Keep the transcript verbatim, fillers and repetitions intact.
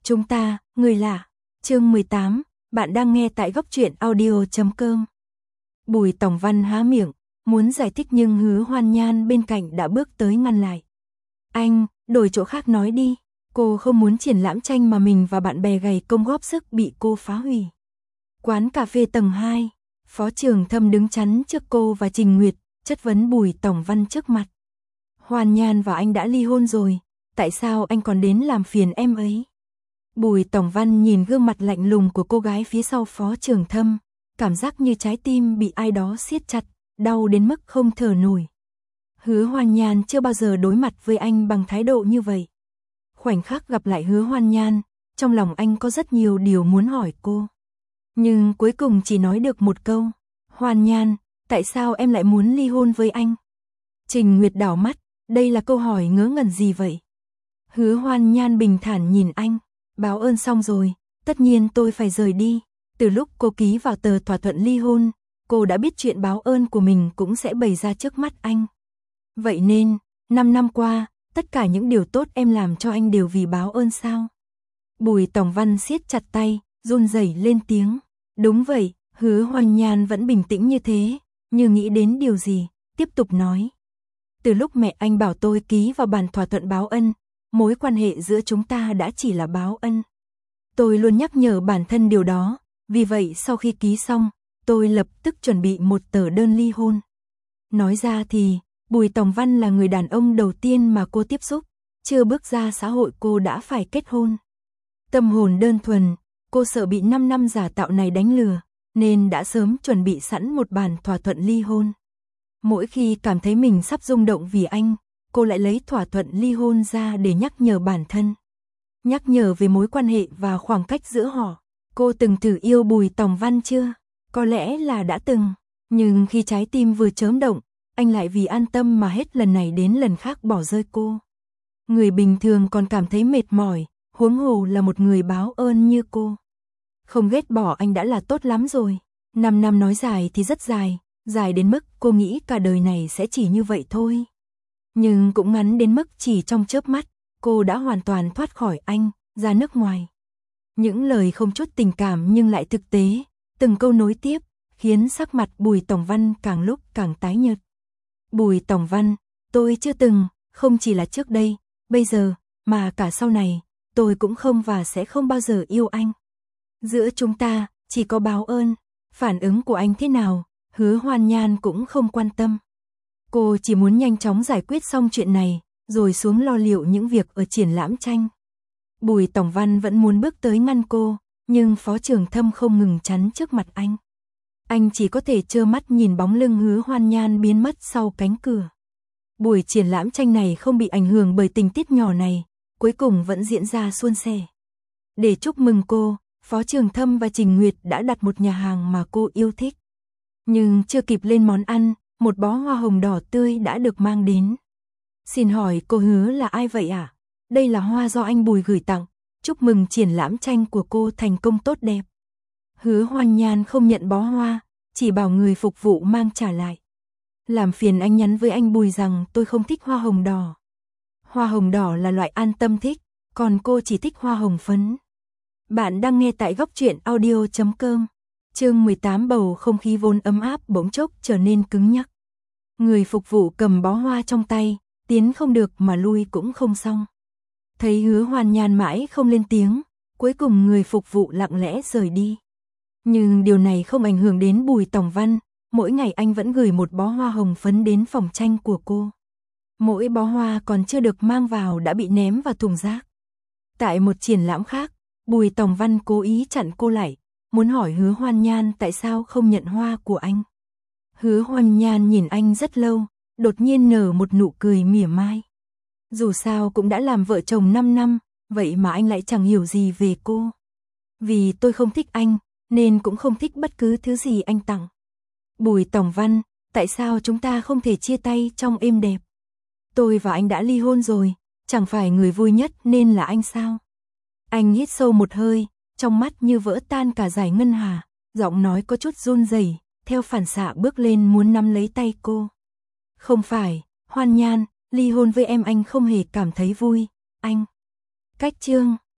Chúng ta, người lạ. Chương mười tám, bạn đang nghe tại góc truyện audio chấm com. Bùi Tòng Văn há miệng, muốn giải thích nhưng Hứa Hoan Nhan bên cạnh đã bước tới ngăn lại. Anh, đổi chỗ khác nói đi. Cô không muốn triển lãm tranh mà mình và bạn bè gầy công góp sức bị cô phá hủy. Quán cà phê tầng hai, Phó Trường Thâm đứng chắn trước cô và Trình Nguyệt, chất vấn Bùi Tòng Văn trước mặt. Hoan Nhan và anh đã ly hôn rồi, tại sao anh còn đến làm phiền em ấy? Bùi Tòng Văn nhìn gương mặt lạnh lùng của cô gái phía sau Phó Trường Thâm, cảm giác như trái tim bị ai đó siết chặt, đau đến mức không thở nổi. Hứa Hoan Nhan chưa bao giờ đối mặt với anh bằng thái độ như vậy. Khoảnh khắc gặp lại Hứa Hoan Nhan, trong lòng anh có rất nhiều điều muốn hỏi cô. Nhưng cuối cùng chỉ nói được một câu, Hoan Nhan, tại sao em lại muốn ly hôn với anh? Trình Nguyệt đảo mắt, đây là câu hỏi ngớ ngẩn gì vậy? Hứa Hoan Nhan bình thản nhìn anh, báo ơn xong rồi, tất nhiên tôi phải rời đi. Từ lúc cô ký vào tờ thỏa thuận ly hôn, cô đã biết chuyện báo ơn của mình cũng sẽ bày ra trước mắt anh. Vậy nên, năm năm qua, tất cả những điều tốt em làm cho anh đều vì báo ơn sao? Bùi Tòng Văn siết chặt tay, run rẩy lên tiếng. Đúng vậy, Hứa Hoan Nhan vẫn bình tĩnh như thế, như nghĩ đến điều gì, tiếp tục nói. Từ lúc mẹ anh bảo tôi ký vào bản thỏa thuận báo ân, mối quan hệ giữa chúng ta đã chỉ là báo ân. Tôi luôn nhắc nhở bản thân điều đó, vì vậy sau khi ký xong, tôi lập tức chuẩn bị một tờ đơn ly hôn. Nói ra thì, Bùi Tòng Văn là người đàn ông đầu tiên mà cô tiếp xúc, chưa bước ra xã hội cô đã phải kết hôn. Tâm hồn đơn thuần, cô sợ bị năm năm giả tạo này đánh lừa, nên đã sớm chuẩn bị sẵn một bản thỏa thuận ly hôn. Mỗi khi cảm thấy mình sắp rung động vì anh, cô lại lấy thỏa thuận ly hôn ra để nhắc nhở bản thân. Nhắc nhở về mối quan hệ và khoảng cách giữa họ. Cô từng thử yêu Bùi Tòng Văn chưa? Có lẽ là đã từng. Nhưng khi trái tim vừa chớm động, anh lại vì an tâm mà hết lần này đến lần khác bỏ rơi cô. Người bình thường còn cảm thấy mệt mỏi, huống hồ là một người báo ơn như cô. Không ghét bỏ anh đã là tốt lắm rồi. Năm năm nói dài thì rất dài, dài đến mức cô nghĩ cả đời này sẽ chỉ như vậy thôi. Nhưng cũng ngắn đến mức chỉ trong chớp mắt, cô đã hoàn toàn thoát khỏi anh, ra nước ngoài. Những lời không chút tình cảm nhưng lại thực tế, từng câu nối tiếp, khiến sắc mặt Bùi Tòng Văn càng lúc càng tái nhợt. Bùi Tòng Văn, tôi chưa từng, không chỉ là trước đây, bây giờ, mà cả sau này, tôi cũng không và sẽ không bao giờ yêu anh. Giữa chúng ta, chỉ có báo ơn, phản ứng của anh thế nào, Hứa Hoan Nhan cũng không quan tâm. Cô chỉ muốn nhanh chóng giải quyết xong chuyện này, rồi xuống lo liệu những việc ở triển lãm tranh. Bùi Tòng Văn vẫn muốn bước tới ngăn cô, nhưng Phó Trường Thâm không ngừng chắn trước mặt anh. Anh chỉ có thể trơ mắt nhìn bóng lưng Hứa Hoan Nhan biến mất sau cánh cửa. Buổi triển lãm tranh này không bị ảnh hưởng bởi tình tiết nhỏ này, cuối cùng vẫn diễn ra suôn sẻ. Để chúc mừng cô, Phó Trường Thâm và Trình Nguyệt đã đặt một nhà hàng mà cô yêu thích. Nhưng chưa kịp lên món ăn, một bó hoa hồng đỏ tươi đã được mang đến. Xin hỏi cô Hứa là ai vậy ạ? À? Đây là hoa do anh Bùi gửi tặng, chúc mừng triển lãm tranh của cô thành công tốt đẹp. Hứa Hoan Nhan không nhận bó hoa, chỉ bảo người phục vụ mang trả lại. Làm phiền anh nhắn với anh Bùi rằng tôi không thích hoa hồng đỏ. Hoa hồng đỏ là loại An Tâm thích, còn cô chỉ thích hoa hồng phấn. Bạn đang nghe tại góc truyện audio chấm com. Chương mười tám, bầu không khí vốn ấm áp bỗng chốc trở nên cứng nhắc. Người phục vụ cầm bó hoa trong tay, tiến không được mà lui cũng không xong. Thấy Hứa Hoan Nhan mãi không lên tiếng, cuối cùng người phục vụ lặng lẽ rời đi. Nhưng điều này không ảnh hưởng đến Bùi Tòng Văn, mỗi ngày anh vẫn gửi một bó hoa hồng phấn đến phòng tranh của cô. Mỗi bó hoa còn chưa được mang vào đã bị ném vào thùng rác. Tại một triển lãm khác, Bùi Tòng Văn cố ý chặn cô lại, muốn hỏi Hứa Hoan Nhan tại sao không nhận hoa của anh. Hứa Hoan Nhan nhìn anh rất lâu, đột nhiên nở một nụ cười mỉa mai. Dù sao cũng đã làm vợ chồng năm năm, vậy mà anh lại chẳng hiểu gì về cô. Vì tôi không thích anh, nên cũng không thích bất cứ thứ gì anh tặng. Bùi Tòng Văn, tại sao chúng ta không thể chia tay trong êm đẹp? Tôi và anh đã ly hôn rồi, chẳng phải người vui nhất nên là anh sao? Anh hít sâu một hơi, trong mắt như vỡ tan cả dải ngân hà, giọng nói có chút run rẩy, theo phản xạ bước lên muốn nắm lấy tay cô. Không phải, Hoan Nhan, ly hôn với em anh không hề cảm thấy vui, anh. Cách chương